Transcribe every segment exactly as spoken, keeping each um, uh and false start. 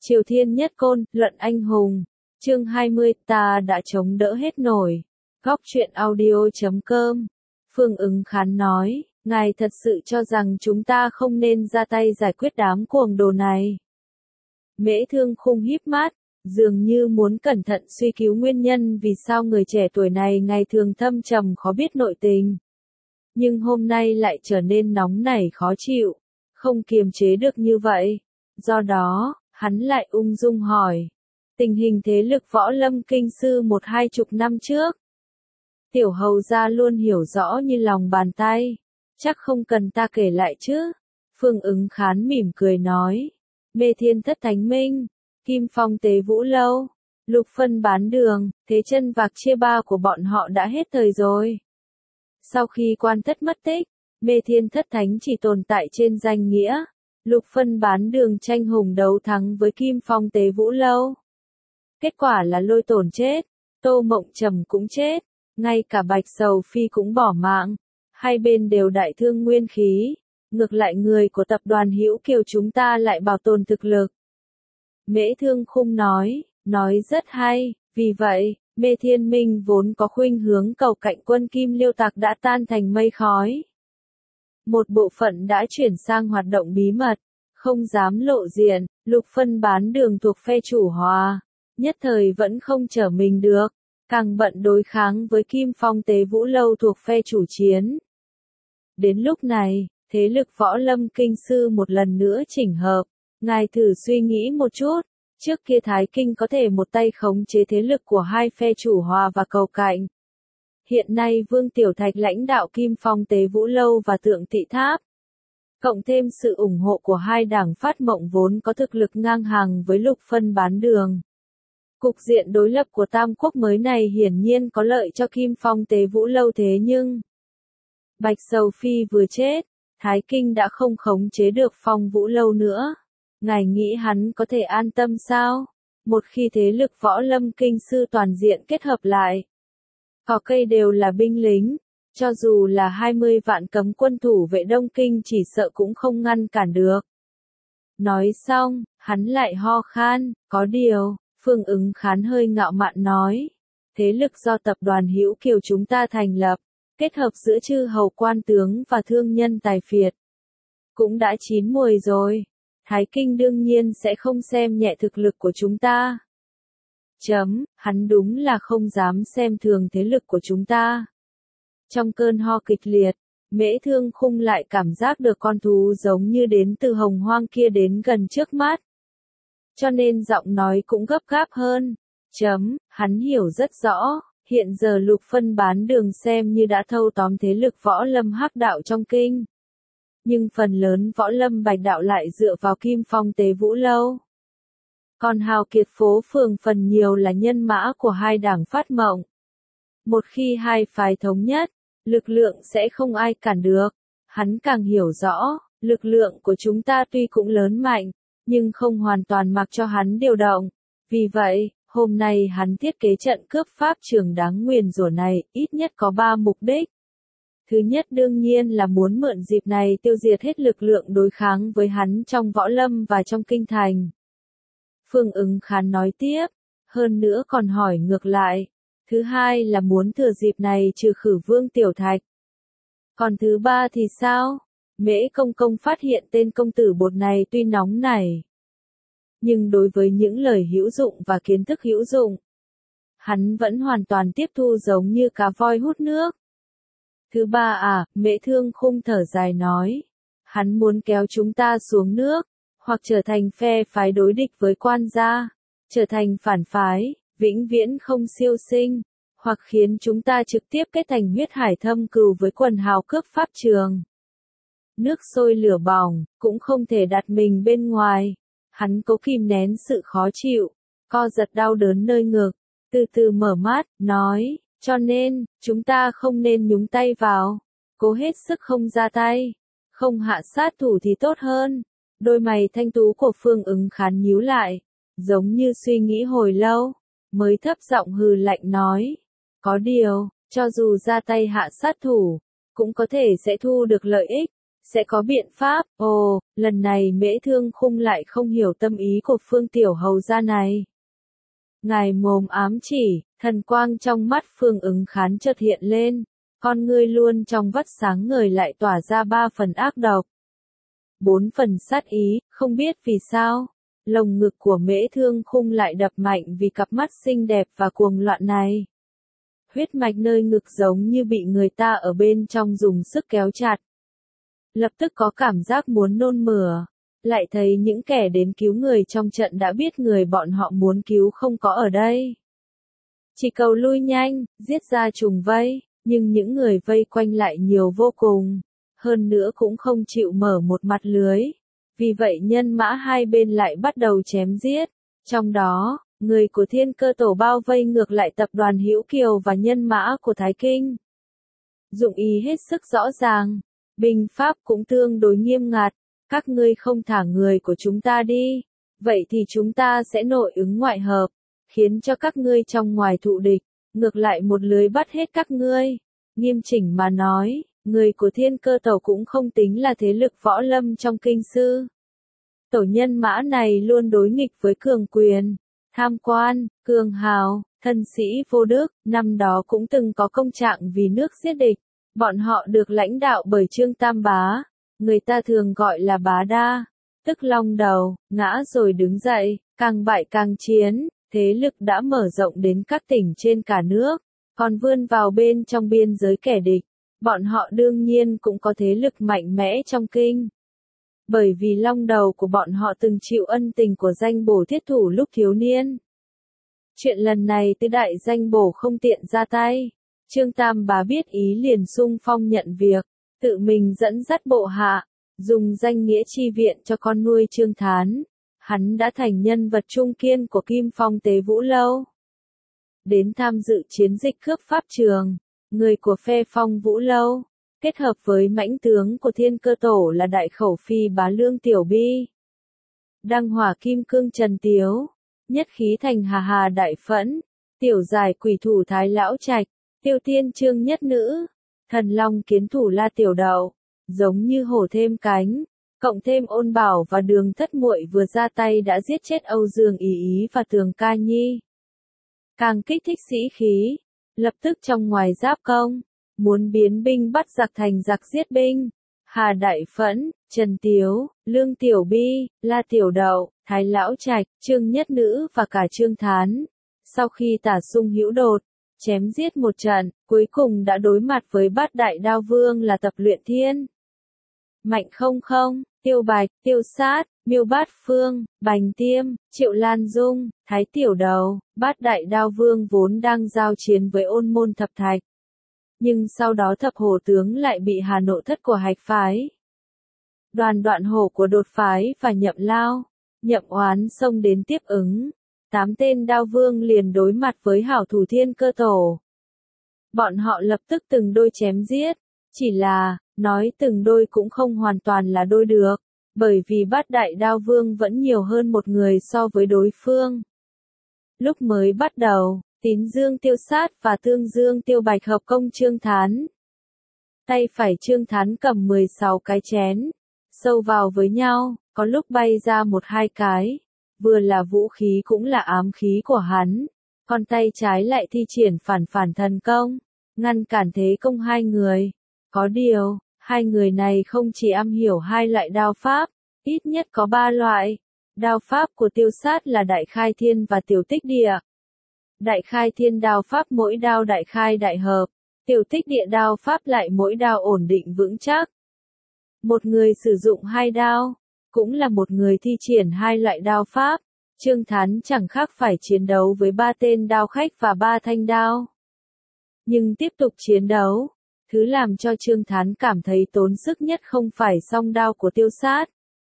Triều Thiên Nhất Côn, Luận Anh Hùng. Chương hai mươi, ta đã chống đỡ hết nổi. Góc truyện audio chấm com. Phương Ứng Khán nói, ngài thật sự cho rằng chúng ta không nên ra tay giải quyết đám cuồng đồ này. Mễ Thương Khung híp mắt, dường như muốn cẩn thận suy cứu nguyên nhân vì sao người trẻ tuổi này ngày thường thâm trầm khó biết nội tình. Nhưng hôm nay lại trở nên nóng nảy khó chịu, không kiềm chế được như vậy. Do đó, hắn lại ung dung hỏi. Tình hình thế lực võ lâm kinh sư một hai chục năm trước. Tiểu hầu gia luôn hiểu rõ như lòng bàn tay. Chắc không cần ta kể lại chứ. Phương Ứng Khán mỉm cười nói. Mê Thiên Thất Thánh Minh, Kim Phong Tế Vũ Lâu, Lục Phân Bán Đường, Thế Chân Vạc Chia Ba của bọn họ đã hết thời rồi. Sau khi Quan Thất mất tích, Mê Thiên Thất Thánh chỉ tồn tại trên danh nghĩa. Lục Phân Bán Đường tranh hùng đấu thắng với Kim Phong Tế Vũ Lâu. Kết quả là Lôi Tổn chết, Tô Mộng Trầm cũng chết, ngay cả Bạch Sầu Phi cũng bỏ mạng. Hai bên đều đại thương nguyên khí, ngược lại người của tập đoàn Hữu Kiều chúng ta lại bảo tồn thực lực. Mễ Thương Khung nói, nói rất hay, vì vậy, Mê Thiên Minh vốn có khuynh hướng cầu cạnh quân Kim Liêu Tặc đã tan thành mây khói. Một bộ phận đã chuyển sang hoạt động bí mật, không dám lộ diện. Lục Phân Bán Đường thuộc phe chủ hòa, nhất thời vẫn không trở mình được, càng bận đối kháng với Kim Phong Tế Vũ Lâu thuộc phe chủ chiến. Đến lúc này, thế lực võ lâm kinh sư một lần nữa chỉnh hợp. Ngài thử suy nghĩ một chút, trước kia Thái Kinh có thể một tay khống chế thế lực của hai phe chủ hòa và cầu cạnh. Hiện nay Vương Tiểu Thạch lãnh đạo Kim Phong Tế Vũ Lâu và Tượng Thị Tháp. Cộng thêm sự ủng hộ của hai đảng Phát Mộng vốn có thực lực ngang hàng với Lục Phân Bán Đường. Cục diện đối lập của Tam Quốc mới này hiển nhiên có lợi cho Kim Phong Tế Vũ Lâu thế nhưng... Bạch Sầu Phi vừa chết, Thái Kinh đã không khống chế được Phong Vũ Lâu nữa. Ngài nghĩ hắn có thể an tâm sao? Một khi thế lực võ lâm kinh sư toàn diện kết hợp lại. Cỏ cây đều là binh lính, cho dù là hai mươi vạn cấm quân thủ vệ Đông Kinh chỉ sợ cũng không ngăn cản được. Nói xong, hắn lại ho khan, có điều, Phương Ứng Khán hơi ngạo mạn nói. Thế lực do tập đoàn Hữu Kiều chúng ta thành lập, kết hợp giữa chư hầu quan tướng và thương nhân tài phiệt. Cũng đã chín muồi rồi. Thái Kinh đương nhiên sẽ không xem nhẹ thực lực của chúng ta. Chấm, hắn đúng là không dám xem thường thế lực của chúng ta. Trong cơn ho kịch liệt, Mễ Thương Khung lại cảm giác được con thú giống như đến từ hồng hoang kia đến gần trước mắt. Cho nên giọng nói cũng gấp gáp hơn. Chấm, hắn hiểu rất rõ, hiện giờ Lục Phân Bán Đường xem như đã thâu tóm thế lực võ lâm hắc đạo trong kinh. Nhưng phần lớn võ lâm bạch đạo lại dựa vào Kim Phong Tế Vũ Lâu. Còn hào kiệt phố phường phần nhiều là nhân mã của hai đảng Phát Mộng. Một khi hai phái thống nhất, lực lượng sẽ không ai cản được. Hắn càng hiểu rõ, lực lượng của chúng ta tuy cũng lớn mạnh, nhưng không hoàn toàn mặc cho hắn điều động. Vì vậy, hôm nay hắn thiết kế trận cướp pháp trường đáng nguyền rủa này, ít nhất có ba mục đích. Thứ nhất đương nhiên là muốn mượn dịp này tiêu diệt hết lực lượng đối kháng với hắn trong võ lâm và trong kinh thành. Phương Ứng Khán nói tiếp, hơn nữa còn hỏi ngược lại. Thứ hai là muốn thừa dịp này trừ khử Vương Tiểu Thạch. Còn thứ ba thì sao? Mễ Công Công phát hiện tên công tử bột này tuy nóng nảy, nhưng đối với những lời hữu dụng và kiến thức hữu dụng, hắn vẫn hoàn toàn tiếp thu giống như cá voi hút nước. Thứ ba à, Mễ Thương Khung thở dài nói, hắn muốn kéo chúng ta xuống nước, hoặc trở thành phe phái đối địch với quan gia, trở thành phản phái, vĩnh viễn không siêu sinh, hoặc khiến chúng ta trực tiếp kết thành huyết hải thâm cừu với quần hào cướp pháp trường. Nước sôi lửa bỏng, cũng không thể đặt mình bên ngoài. Hắn cố kìm nén sự khó chịu, co giật đau đớn nơi ngực, từ từ mở mắt, nói, cho nên, chúng ta không nên nhúng tay vào, cố hết sức không ra tay, không hạ sát thủ thì tốt hơn. Đôi mày thanh tú của Phương Ứng Khán nhíu lại, giống như suy nghĩ hồi lâu, mới thấp giọng hừ lạnh nói, có điều, cho dù ra tay hạ sát thủ, cũng có thể sẽ thu được lợi ích, sẽ có biện pháp. Ồ, lần này Mễ Thương Khung lại không hiểu tâm ý của Phương Tiểu Hầu gia này. Ngài mồm ám chỉ, thần quang trong mắt Phương Ứng Khán chợt hiện lên, con ngươi luôn trong vắt sáng ngời lại tỏa ra ba phần ác độc. Bốn phần sát ý, không biết vì sao, lồng ngực của Mễ Thương Khung lại đập mạnh vì cặp mắt xinh đẹp và cuồng loạn này. Huyết mạch nơi ngực giống như bị người ta ở bên trong dùng sức kéo chặt. Lập tức có cảm giác muốn nôn mửa, lại thấy những kẻ đến cứu người trong trận đã biết người bọn họ muốn cứu không có ở đây. Chỉ cầu lui nhanh, giết ra trùng vây, nhưng những người vây quanh lại nhiều vô cùng, hơn nữa cũng không chịu mở một mặt lưới. Vì vậy nhân mã hai bên lại bắt đầu chém giết, trong đó, người của Thiên Cơ Tổ bao vây ngược lại tập đoàn Hữu Kiều và nhân mã của Thái Kinh. Dụng ý hết sức rõ ràng, binh pháp cũng tương đối nghiêm ngặt, các ngươi không thả người của chúng ta đi, vậy thì chúng ta sẽ nội ứng ngoại hợp, khiến cho các ngươi trong ngoài thụ địch, ngược lại một lưới bắt hết các ngươi. Nghiêm chỉnh mà nói, người của Thiên Cơ Tổ cũng không tính là thế lực võ lâm trong kinh sư. Tổ nhân mã này luôn đối nghịch với cường quyền, tham quan, cường hào, thân sĩ vô đức, năm đó cũng từng có công trạng vì nước giết địch. Bọn họ được lãnh đạo bởi Trương Tam Bá, người ta thường gọi là Bá Đa, tức long đầu, ngã rồi đứng dậy, càng bại càng chiến, thế lực đã mở rộng đến các tỉnh trên cả nước, còn vươn vào bên trong biên giới kẻ địch. Bọn họ đương nhiên cũng có thế lực mạnh mẽ trong kinh. Bởi vì long đầu của bọn họ từng chịu ân tình của danh bổ thiết thủ lúc thiếu niên. Chuyện lần này tứ đại danh bổ không tiện ra tay. Trương Tam Bá biết ý liền xung phong nhận việc, tự mình dẫn dắt bộ hạ, dùng danh nghĩa chi viện cho con nuôi Trương Thán. Hắn đã thành nhân vật trung kiên của Kim Phong Tế Vũ Lâu. Đến tham dự chiến dịch cướp pháp trường, người của phe Phong Vũ Lâu, kết hợp với mãnh tướng của Thiên Cơ Tổ là đại khẩu phi Bá Lương Tiểu Bi. Đăng hỏa kim cương Trần Tiếu, nhất khí thành hà hà đại phẫn, tiểu giải quỷ thủ Thái Lão Trạch, tiêu tiên trương nhất nữ, thần long kiến thủ La Tiểu Đậu, giống như hổ thêm cánh, cộng thêm Ôn Bảo và Đường Thất Muội vừa ra tay đã giết chết Âu Dương Ý Ý và Tường Ca Nhi. Càng kích thích sĩ khí, lập tức trong ngoài giáp công, muốn biến binh bắt giặc thành giặc giết binh. Hà Đại Phẫn, Trần Tiếu, Lương Tiểu Bi, La Tiểu Đậu, Thái Lão Trạch, Trương Nhất Nữ và cả Trương Thán. Sau khi Tả Sung Hữu Đột, chém giết một trận, cuối cùng đã đối mặt với bát đại đao vương là Tập Luyện Thiên. Mạnh Không Không, Tiêu Bạch, Tiêu Sát, Miêu Bát Phương, Bành Tiêm, Triệu Lan Dung, Thái Tiểu Đầu, bát đại đao vương vốn đang giao chiến với Ôn Môn Thập Thạch. Nhưng sau đó Thập Hổ tướng lại bị Hà Nội Thất của Hạch phái. Đoàn Đoạn Hổ của Đột phái và Nhậm Lao, Nhậm Oán xông đến tiếp ứng. Tám tên đao vương liền đối mặt với hảo thủ Thiên Cơ Tổ. Bọn họ lập tức từng đôi chém giết, chỉ là, nói từng đôi cũng không hoàn toàn là đôi được, bởi vì bát đại đao vương vẫn nhiều hơn một người so với đối phương. Lúc mới bắt đầu, Tín Dương Tiêu Sát và Tương Dương Tiêu Bạch hợp công Trương Thán. Tay phải Trương Thán cầm mười sáu cái chén, sâu vào với nhau, có lúc bay ra một hai cái, vừa là vũ khí cũng là ám khí của hắn, còn tay trái lại thi triển phản phản thần công, ngăn cản thế công hai người. Có điều, hai người này không chỉ am hiểu hai loại đao pháp, ít nhất có ba loại. Đao pháp của Tiêu Sát là Đại Khai Thiên và Tiểu Tích Địa. Đại Khai Thiên đao pháp mỗi đao đại khai đại hợp, Tiểu Tích Địa đao pháp lại mỗi đao ổn định vững chắc. Một người sử dụng hai đao, cũng là một người thi triển hai loại đao pháp. Trương Thán chẳng khác phải chiến đấu với ba tên đao khách và ba thanh đao. Nhưng tiếp tục chiến đấu, thứ làm cho Trương Thán cảm thấy tốn sức nhất không phải song đao của Tiêu Sát,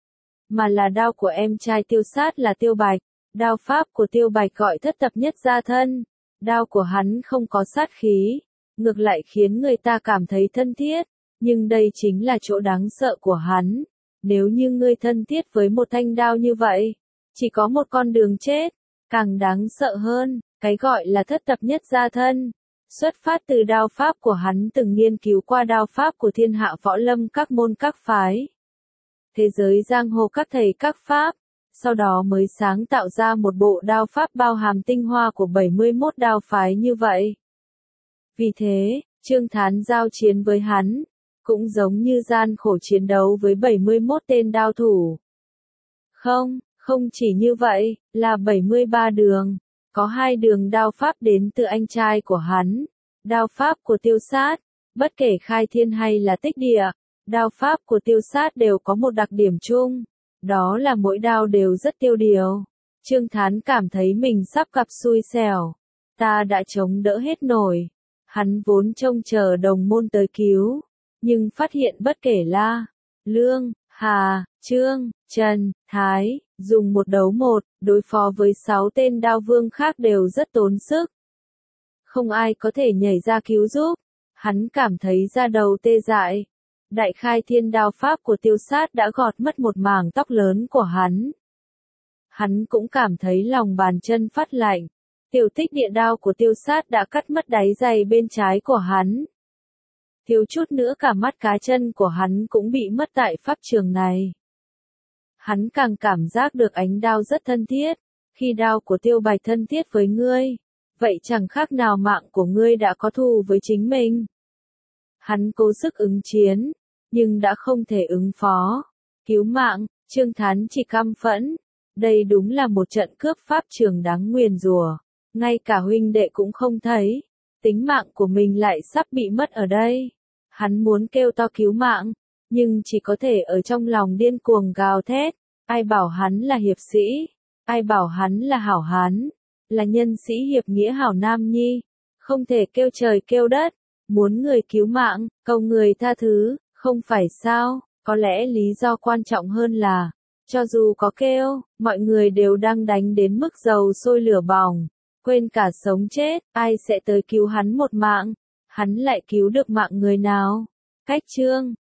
mà là đao của em trai Tiêu Sát là Tiêu Bạch. Đao pháp của Tiêu Bạch gọi thất tập nhất gia thân. Đao của hắn không có sát khí, ngược lại khiến người ta cảm thấy thân thiết. Nhưng đây chính là chỗ đáng sợ của hắn. Nếu như ngươi thân thiết với một thanh đao như vậy, chỉ có một con đường chết. Càng đáng sợ hơn, cái gọi là thất tập nhất gia thân, Xuất phát từ đao pháp của hắn từng nghiên cứu qua đao pháp của thiên hạ võ lâm các môn các phái. Thế giới giang hồ các thầy các pháp, sau đó mới sáng tạo ra một bộ đao pháp bao hàm tinh hoa của bảy mươi mốt đao phái như vậy. Vì thế, Trương Thán giao chiến với hắn, cũng giống như gian khổ chiến đấu với bảy mươi mốt tên đao thủ. Không, không chỉ như vậy, là bảy mươi ba đường. Có hai đường đao pháp đến từ anh trai của hắn. Đao pháp của Tiêu Sát, bất kể khai thiên hay là tích địa, đao pháp của Tiêu Sát đều có một đặc điểm chung. Đó là mỗi đao đều rất tiêu điều. Trương Thán cảm thấy mình sắp gặp xui xẻo. Ta đã chống đỡ hết nổi. Hắn vốn trông chờ đồng môn tới cứu. Nhưng phát hiện bất kể La, Lương, Hà, Trương, Trần, Thái, dùng một đấu một, đối phó với sáu tên đao vương khác đều rất tốn sức. Không ai có thể nhảy ra cứu giúp. Hắn cảm thấy da đầu tê dại. Đại khai thiên đao pháp của Tiêu Sát đã gọt mất một mảng tóc lớn của hắn. Hắn cũng cảm thấy lòng bàn chân phát lạnh. Tiểu tích địa đao của Tiêu Sát đã cắt mất đáy giày bên trái của hắn. Thiếu chút nữa cả mắt cá chân của hắn cũng bị mất tại pháp trường này. Hắn càng cảm giác được ánh đao rất thân thiết. Khi đao của Tiêu Bạch thân thiết với ngươi, vậy chẳng khác nào mạng của ngươi đã có thù với chính mình. Hắn cố sức ứng chiến, nhưng đã không thể ứng phó. Cứu mạng, Trương Thán chỉ căm phẫn. Đây đúng là một trận cướp pháp trường đáng nguyền rủa. Ngay cả huynh đệ cũng không thấy. Tính mạng của mình lại sắp bị mất ở đây. Hắn muốn kêu to cứu mạng, nhưng chỉ có thể ở trong lòng điên cuồng gào thét. Ai bảo hắn là hiệp sĩ? Ai bảo hắn là hảo hán? Là nhân sĩ hiệp nghĩa hảo nam nhi? Không thể kêu trời kêu đất. Muốn người cứu mạng, cầu người tha thứ, không phải sao? Có lẽ lý do quan trọng hơn là, cho dù có kêu, mọi người đều đang đánh đến mức dầu sôi lửa bỏng. Quên cả sống chết, ai sẽ tới cứu hắn một mạng? Hắn lại cứu được mạng người nào? Cách chương